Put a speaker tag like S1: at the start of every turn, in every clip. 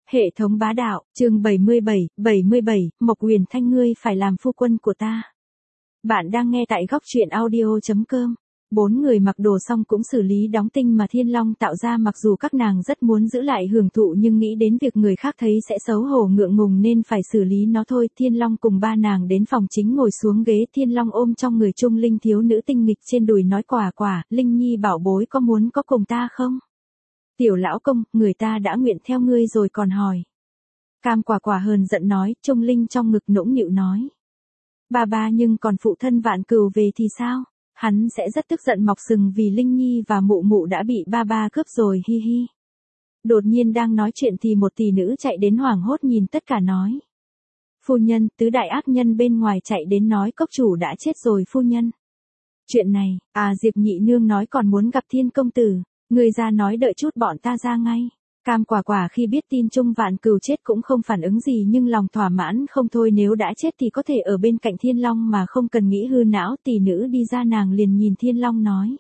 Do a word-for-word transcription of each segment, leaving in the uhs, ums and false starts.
S1: Hệ thống bá đạo, chương bảy mươi bảy, bảy mươi bảy, Mộc Uyển Thanh ngươi phải làm phu quân của ta. Bạn đang nghe tại góc truyện audio chấm com. Bốn người mặc đồ xong cũng xử lý đóng tinh mà Thiên Long tạo ra, mặc dù các nàng rất muốn giữ lại hưởng thụ nhưng nghĩ đến việc người khác thấy sẽ xấu hổ ngượng ngùng nên phải xử lý nó thôi. Thiên Long cùng ba nàng đến phòng chính ngồi xuống ghế, Thiên Long ôm trong người Trung Linh thiếu nữ tinh nghịch trên đùi nói quả quả, Linh Nhi bảo bối có muốn có cùng ta không? Tiểu lão công, người ta đã nguyện theo ngươi rồi còn hỏi. Cam quả quả hờn giận nói, Trung Linh trong ngực nũng nịu nói. Ba ba nhưng còn phụ thân Vạn Cừu về thì sao? Hắn sẽ rất tức giận mọc sừng vì Linh Nhi và mụ mụ đã bị ba ba cướp rồi hi hi. Đột nhiên đang nói chuyện thì một tỷ nữ chạy đến hoảng hốt nhìn tất cả nói. Phu nhân, tứ đại ác nhân bên ngoài chạy đến nói cốc chủ đã chết rồi phu nhân. Chuyện này, à Diệp nhị nương nói còn muốn gặp Thiên công tử. Người ra nói đợi chút bọn ta ra ngay. Cam quả quả khi biết tin Trung Vạn Cừu chết cũng không phản ứng gì nhưng lòng thỏa mãn không thôi, nếu đã chết thì có thể ở bên cạnh Thiên Long mà không cần nghĩ hư não. Tỷ nữ đi ra, nàng liền nhìn Thiên Long nói.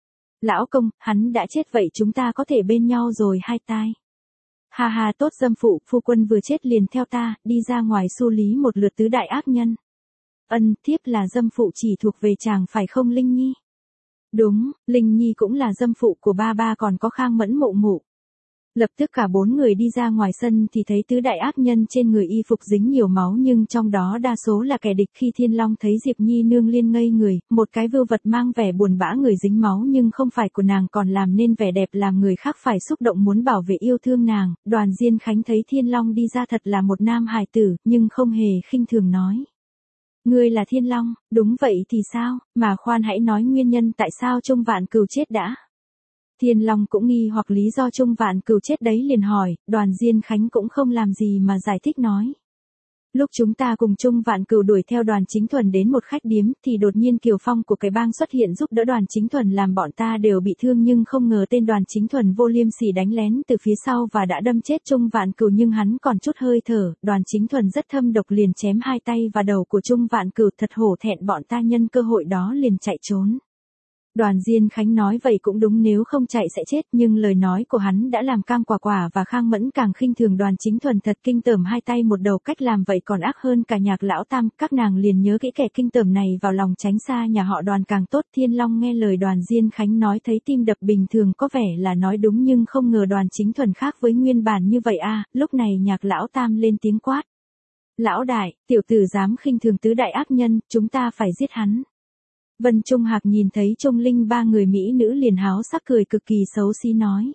S1: Lão công, hắn đã chết vậy chúng ta có thể bên nhau rồi hai tai. Ha ha tốt dâm phụ, phu quân vừa chết liền theo ta, đi ra ngoài xử lý một lượt tứ đại ác nhân. Ân, thiếp là dâm phụ chỉ thuộc về chàng phải không Linh Nhi? Đúng, Linh Nhi cũng là dâm phụ của ba ba còn có Khang Mẫn mụ mụ. Lập tức cả bốn người đi ra ngoài sân thì thấy tứ đại ác nhân trên người y phục dính nhiều máu nhưng trong đó đa số là kẻ địch. Khi Thiên Long thấy Diệp Nhi nương liên ngây người, một cái vưu vật mang vẻ buồn bã người dính máu nhưng không phải của nàng còn làm nên vẻ đẹp làm người khác phải xúc động muốn bảo vệ yêu thương nàng. Đoàn Diên Khánh thấy Thiên Long đi ra thật là một nam hài tử nhưng không hề khinh thường nói. Ngươi là Thiên Long, đúng vậy thì sao, mà khoan hãy nói nguyên nhân tại sao Trung Vạn Cừu chết đã. Thiên Long cũng nghi hoặc lý do Trung Vạn Cừu chết đấy liền hỏi, Đoàn Diên Khánh cũng không làm gì mà giải thích nói. Lúc chúng ta cùng Trung Vạn Cừu đuổi theo Đoàn Chính Thuần đến một khách điếm thì đột nhiên Kiều Phong của cái bang xuất hiện giúp đỡ Đoàn Chính Thuần làm bọn ta đều bị thương, nhưng không ngờ tên Đoàn Chính Thuần vô liêm sỉ đánh lén từ phía sau và đã đâm chết Trung Vạn Cừu nhưng hắn còn chút hơi thở. Đoàn Chính Thuần rất thâm độc liền chém hai tay và đầu của Trung Vạn Cừu, thật hổ thẹn, bọn ta nhân cơ hội đó liền chạy trốn. Đoàn Diên Khánh nói vậy cũng đúng, nếu không chạy sẽ chết, nhưng lời nói của hắn đã làm Cam Quả Quả và Khang Mẫn càng khinh thường Đoàn Chính Thuần, thật kinh tởm, hai tay một đầu, cách làm vậy còn ác hơn cả Nhạc lão tam. Các nàng liền nhớ kỹ kẻ kinh tởm này vào lòng, tránh xa nhà họ Đoàn càng tốt. Thiên Long nghe lời Đoàn Diên Khánh nói thấy tim đập bình thường, có vẻ là nói đúng nhưng không ngờ Đoàn Chính Thuần khác với nguyên bản như vậy à. Lúc này Nhạc lão tam lên tiếng quát. Lão đại, tiểu tử dám khinh thường tứ đại ác nhân, chúng ta phải giết hắn. Vân Trung Hạc nhìn thấy Trung Linh ba người mỹ nữ liền háo sắc cười cực kỳ xấu xí nói.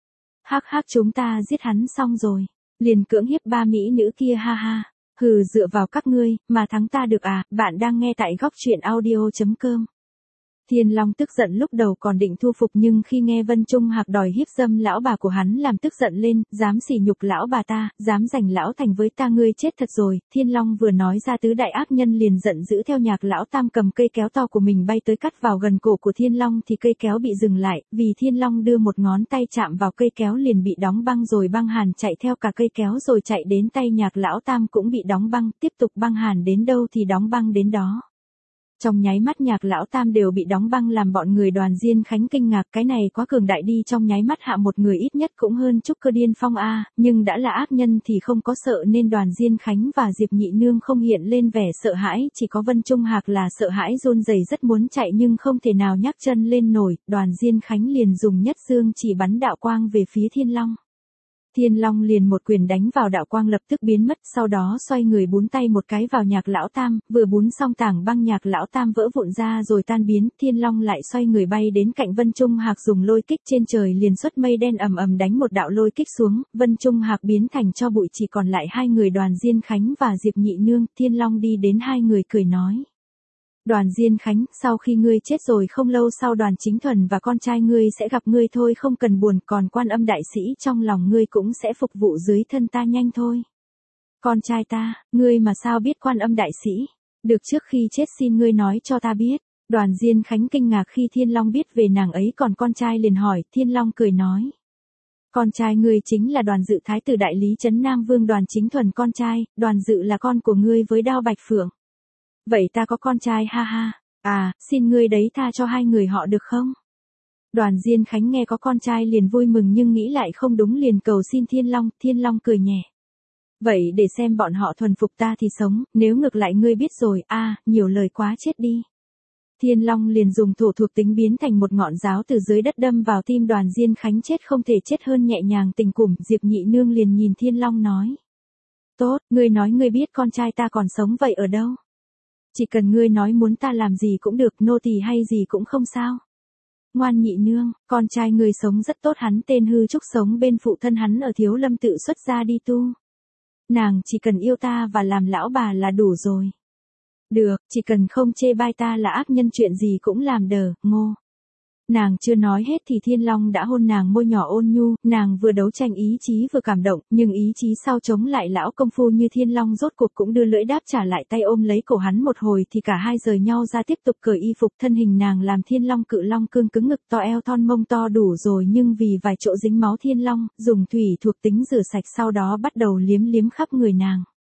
S1: Hắc hắc, chúng ta giết hắn xong rồi, liền cưỡng hiếp ba mỹ nữ kia ha ha. Hừ, dựa vào các ngươi mà thắng ta được à? Bạn đang nghe tại góc truyện audio chấm com. Thiên Long tức giận, lúc đầu còn định thu phục nhưng khi nghe Vân Trung Hạc đòi hiếp dâm lão bà của hắn làm tức giận lên, dám sỉ nhục lão bà ta, dám giành lão thành với ta, ngươi chết thật rồi. Thiên Long vừa nói ra tứ đại ác nhân liền giận dữ theo Nhạc lão tam cầm cây kéo to của mình bay tới cắt vào gần cổ của Thiên Long thì cây kéo bị dừng lại, vì Thiên Long đưa một ngón tay chạm vào cây kéo liền bị đóng băng, rồi băng hàn chạy theo cả cây kéo rồi chạy đến tay Nhạc lão tam cũng bị đóng băng, tiếp tục băng hàn đến đâu thì đóng băng đến đó. Trong nháy mắt Nhạc lão tam đều bị đóng băng làm bọn người Đoàn Diên Khánh kinh ngạc, cái này quá cường đại đi, trong nháy mắt hạ một người ít nhất cũng hơn trúc cơ điên phong a, nhưng đã là ác nhân thì không có sợ nên Đoàn Diên Khánh và Diệp nhị nương không hiện lên vẻ sợ hãi, chỉ có Vân Trung Hạc là sợ hãi run rẩy rất muốn chạy nhưng không thể nào nhấc chân lên nổi. Đoàn Diên Khánh liền dùng nhất dương chỉ bắn đạo quang về phía Thiên Long. Thiên Long liền một quyền đánh vào đạo quang lập tức biến mất, sau đó xoay người búng tay một cái vào Nhạc lão tam, vừa búng xong tảng băng Nhạc lão tam vỡ vụn ra rồi tan biến. Thiên Long lại xoay người bay đến cạnh Vân Trung Hạc dùng lôi kích trên trời liền xuất mây đen ầm ầm đánh một đạo lôi kích xuống, Vân Trung Hạc biến thành tro bụi, chỉ còn lại hai người Đoàn Diên Khánh và Diệp nhị nương. Thiên Long đi đến hai người cười nói. Đoàn Diên Khánh, sau khi ngươi chết rồi không lâu sau Đoàn Chính Thuần và con trai ngươi sẽ gặp ngươi thôi, không cần buồn, còn Quan Âm đại sĩ trong lòng ngươi cũng sẽ phục vụ dưới thân ta nhanh thôi. Con trai ta, ngươi mà sao biết Quan Âm đại sĩ? Được, trước khi chết xin ngươi nói cho ta biết. Đoàn Diên Khánh kinh ngạc khi Thiên Long biết về nàng ấy còn con trai liền hỏi. Thiên Long cười nói. Con trai ngươi chính là Đoàn Dự, thái tử đại lý trấn Nam Vương Đoàn Chính Thuần con trai, Đoàn Dự là con của ngươi với Đao Bạch Phượng. Vậy ta có con trai ha ha, à, xin ngươi đấy tha cho hai người họ được không? Đoàn Diên Khánh nghe có con trai liền vui mừng nhưng nghĩ lại không đúng liền cầu xin Thiên Long. Thiên Long cười nhẹ. Vậy để xem bọn họ thuần phục ta thì sống, nếu ngược lại ngươi biết rồi, a nhiều lời quá chết đi. Thiên Long liền dùng thổ thuộc tính biến thành một ngọn giáo từ dưới đất đâm vào tim Đoàn Diên Khánh chết không thể chết hơn nhẹ nhàng tình củng. Diệp Nhị Nương liền nhìn Thiên Long nói. Tốt, ngươi nói ngươi biết con trai ta còn sống vậy ở đâu? Chỉ cần ngươi nói muốn ta làm gì cũng được, nô tỳ hay gì cũng không sao. Ngoan Nhị Nương, con trai ngươi sống rất tốt, hắn tên Hư Trúc sống bên phụ thân hắn ở Thiếu Lâm tự xuất gia đi tu. Nàng chỉ cần yêu ta và làm lão bà là đủ rồi. Được, chỉ cần không chê bai ta là ác nhân chuyện gì cũng làm đờ, ngô. Nàng chưa nói hết thì Thiên Long đã hôn nàng môi nhỏ ôn nhu, nàng vừa đấu tranh ý chí vừa cảm động, nhưng ý chí sau chống lại lão công phu như Thiên Long rốt cuộc cũng đưa lưỡi đáp trả lại tay ôm lấy cổ hắn một hồi thì cả hai rời nhau ra tiếp tục cởi y phục. Thân hình nàng làm Thiên Long cự long cương cứng, ngực to, eo thon, mông to đủ rồi nhưng vì vài chỗ dính máu Thiên Long, dùng thủy thuộc tính rửa sạch sau đó bắt đầu liếm liếm khắp người nàng.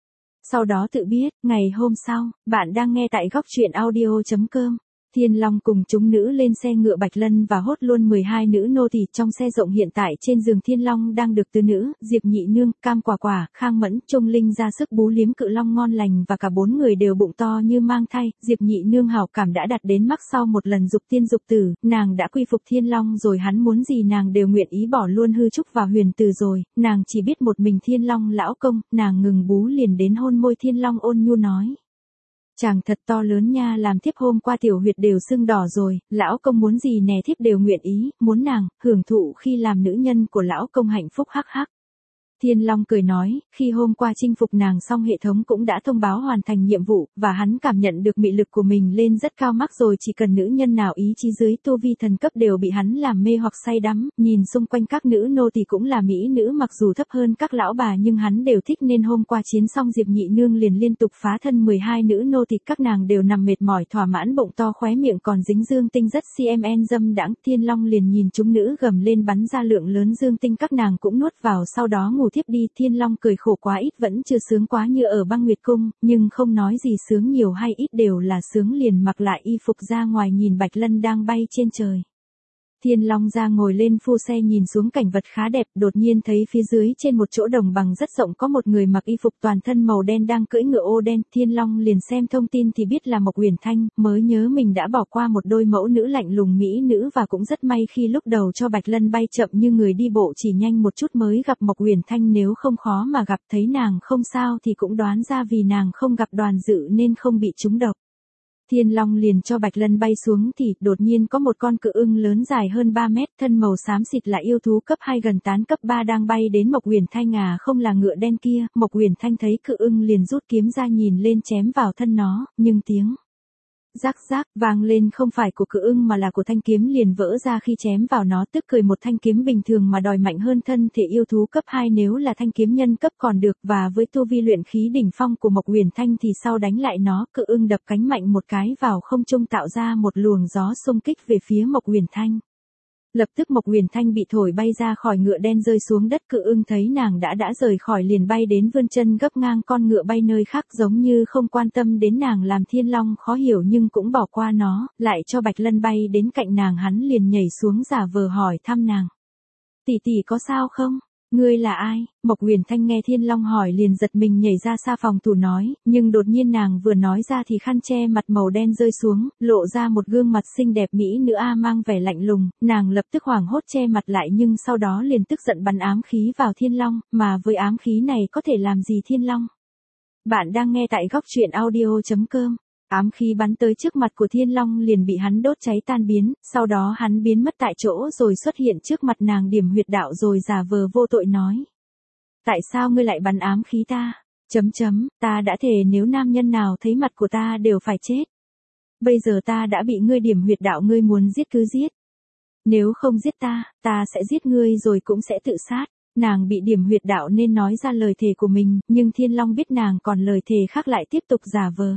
S1: Sau đó tự biết, ngày hôm sau, bạn đang nghe tại góc truyện audio chấm com. Thiên Long cùng chúng nữ lên xe ngựa Bạch Lân và hốt luôn mười hai nữ nô tỳ trong xe rộng. Hiện tại trên giường Thiên Long đang được tứ nữ, Diệp Nhị Nương, Cam Quả Quả, Khang Mẫn, Trung Linh ra sức bú liếm cự long ngon lành và cả bốn người đều bụng to như mang thai. Diệp Nhị Nương hảo cảm đã đạt đến mắc sau một lần dục tiên dục tử, nàng đã quy phục Thiên Long rồi, hắn muốn gì nàng đều nguyện ý bỏ luôn Hư Trúc và Huyền Từ rồi, nàng chỉ biết một mình Thiên Long lão công. Nàng ngừng bú liền đến hôn môi Thiên Long ôn nhu nói. Chàng thật to lớn nha, làm thiếp hôm qua tiểu huyệt đều sưng đỏ rồi, lão công muốn gì nè thiếp đều nguyện ý, muốn nàng, hưởng thụ khi làm nữ nhân của lão công hạnh phúc hắc hắc. Thiên Long cười nói, khi hôm qua chinh phục nàng xong hệ thống cũng đã thông báo hoàn thành nhiệm vụ, và hắn cảm nhận được mị lực của mình lên rất cao mắc rồi, chỉ cần nữ nhân nào ý chí dưới tu vi thần cấp đều bị hắn làm mê hoặc say đắm, nhìn xung quanh các nữ nô tỳ cũng là mỹ nữ mặc dù thấp hơn các lão bà nhưng hắn đều thích nên hôm qua chiến xong Diệp Nhị Nương liền liên tục phá thân mười hai nữ nô tỳ, các nàng đều nằm mệt mỏi thỏa mãn, bụng to khóe miệng còn dính dương tinh rất cmn dâm đãng. Thiên Long liền nhìn chúng nữ gầm lên bắn ra lượng lớn dương tinh, các nàng cũng nuốt vào sau đó ngủ tiếp đi. Thiên Long cười khổ, quá ít vẫn chưa sướng quá như ở Băng Nguyệt Cung, nhưng không nói gì sướng nhiều hay ít đều là sướng, liền mặc lại y phục ra ngoài nhìn Bạch Lân đang bay trên trời. Thiên Long ra ngồi lên phu xe nhìn xuống cảnh vật khá đẹp, đột nhiên thấy phía dưới trên một chỗ đồng bằng rất rộng có một người mặc y phục toàn thân màu đen đang cưỡi ngựa ô đen. Thiên Long liền xem thông tin thì biết là Mộc Uyển Thanh, mới nhớ mình đã bỏ qua một đôi mẫu nữ lạnh lùng mỹ nữ và cũng rất may khi lúc đầu cho Bạch Lân bay chậm như người đi bộ chỉ nhanh một chút mới gặp Mộc Uyển Thanh, nếu không khó mà gặp. Thấy nàng không sao thì cũng đoán ra vì nàng không gặp Đoàn Dự nên không bị trúng độc. Thiên Long liền cho Bạch Lân bay xuống thì đột nhiên có một con cự ưng lớn dài hơn ba mét, thân màu xám xịt là yêu thú cấp hai gần tán cấp ba đang bay đến Mộc Uyển Thanh, à không là ngựa đen kia. Mộc Uyển Thanh thấy cự ưng liền rút kiếm ra nhìn lên chém vào thân nó, nhưng tiếng rắc rác vang lên không phải của cự ưng mà là của thanh kiếm liền vỡ ra khi chém vào nó, tức cười một thanh kiếm bình thường mà đòi mạnh hơn thân thể yêu thú cấp hai, nếu là thanh kiếm nhân cấp còn được, và với tu vi luyện khí đỉnh phong của Mộc Uyển Thanh thì sau đánh lại nó, cự ưng đập cánh mạnh một cái vào không trung tạo ra một luồng gió xung kích về phía Mộc Uyển Thanh. Lập tức Mộc Uyển Thanh bị thổi bay ra khỏi ngựa đen rơi xuống đất, cự ưng thấy nàng đã đã rời khỏi liền bay đến vươn chân gấp ngang con ngựa bay nơi khác giống như không quan tâm đến nàng, làm Thiên Long khó hiểu nhưng cũng bỏ qua nó, lại cho Bạch Lân bay đến cạnh nàng, hắn liền nhảy xuống giả vờ hỏi thăm nàng. Tỷ tỷ có sao không? Ngươi là ai? Mộc Uyển Thanh nghe Thiên Long hỏi liền giật mình nhảy ra xa phòng thủ nói, nhưng đột nhiên nàng vừa nói ra thì khăn che mặt màu đen rơi xuống, lộ ra một gương mặt xinh đẹp mỹ nữ a mang vẻ lạnh lùng, nàng lập tức hoảng hốt che mặt lại nhưng sau đó liền tức giận bắn ám khí vào Thiên Long, mà với ám khí này có thể làm gì Thiên Long? Bạn đang nghe tại góc truyện audio chấm com. Ám khí bắn tới trước mặt của Thiên Long liền bị hắn đốt cháy tan biến, sau đó hắn biến mất tại chỗ rồi xuất hiện trước mặt nàng điểm huyệt đạo rồi giả vờ vô tội nói. Tại sao ngươi lại bắn ám khí ta? Chấm chấm, ta đã thề nếu nam nhân nào thấy mặt của ta đều phải chết. Bây giờ ta đã bị ngươi điểm huyệt đạo, ngươi muốn giết cứ giết. Nếu không giết ta, ta sẽ giết ngươi rồi cũng sẽ tự sát. Nàng bị điểm huyệt đạo nên nói ra lời thề của mình, nhưng Thiên Long biết nàng còn lời thề khác lại tiếp tục giả vờ.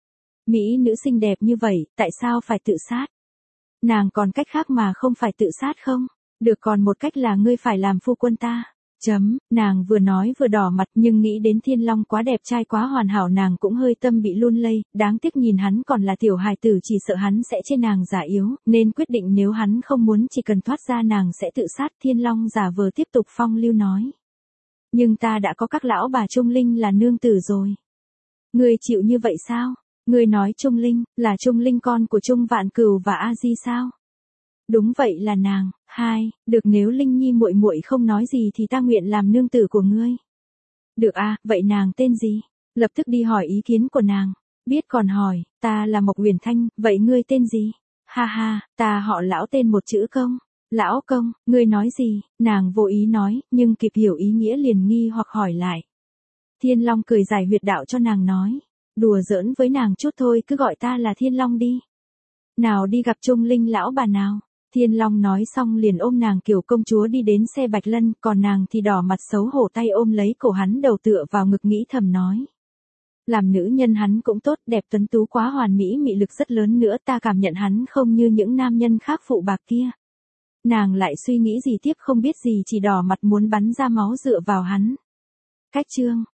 S1: Mỹ nữ xinh đẹp như vậy, tại sao phải tự sát? Nàng còn cách khác mà không phải tự sát không? Được, còn một cách là ngươi phải làm phu quân ta. Chấm, nàng vừa nói vừa đỏ mặt nhưng nghĩ đến Thiên Long quá đẹp trai quá hoàn hảo nàng cũng hơi tâm bị lun lây, đáng tiếc nhìn hắn còn là tiểu hài tử chỉ sợ hắn sẽ chê nàng giả yếu, nên quyết định nếu hắn không muốn chỉ cần thoát ra nàng sẽ tự sát. Thiên Long giả vờ tiếp tục phong lưu nói. Nhưng ta đã có các lão bà Trung Linh là nương tử rồi. Ngươi chịu như vậy sao? Ngươi nói Trung Linh, là Trung Linh con của Trung Vạn Cửu và A Di sao? Đúng vậy là nàng. Hai, được nếu Linh Nhi muội muội không nói gì thì ta nguyện làm nương tử của ngươi. Được à, vậy nàng tên gì? Lập tức đi hỏi ý kiến của nàng. Biết còn hỏi, ta là Mộc Uyển Thanh, vậy ngươi tên gì? Ha ha, ta họ Lão tên một chữ Công. Lão Công, ngươi nói gì? Nàng vô ý nói, nhưng kịp hiểu ý nghĩa liền nghi hoặc hỏi lại. Thiên Long cười giải huyệt đạo cho nàng nói. Đùa giỡn với nàng chút thôi, cứ gọi ta là Thiên Long đi. Nào đi gặp Trung Linh lão bà nào. Thiên Long nói xong liền ôm nàng kiểu công chúa đi đến xe Bạch Lân, còn nàng thì đỏ mặt xấu hổ tay ôm lấy cổ hắn đầu tựa vào ngực nghĩ thầm nói. Làm nữ nhân hắn cũng tốt, đẹp tuấn tú quá hoàn mỹ, mị lực rất lớn nữa, ta cảm nhận hắn không như những nam nhân khác phụ bạc kia. Nàng lại suy nghĩ gì tiếp không biết gì, chỉ đỏ mặt muốn bắn ra máu dựa vào hắn. Cách chương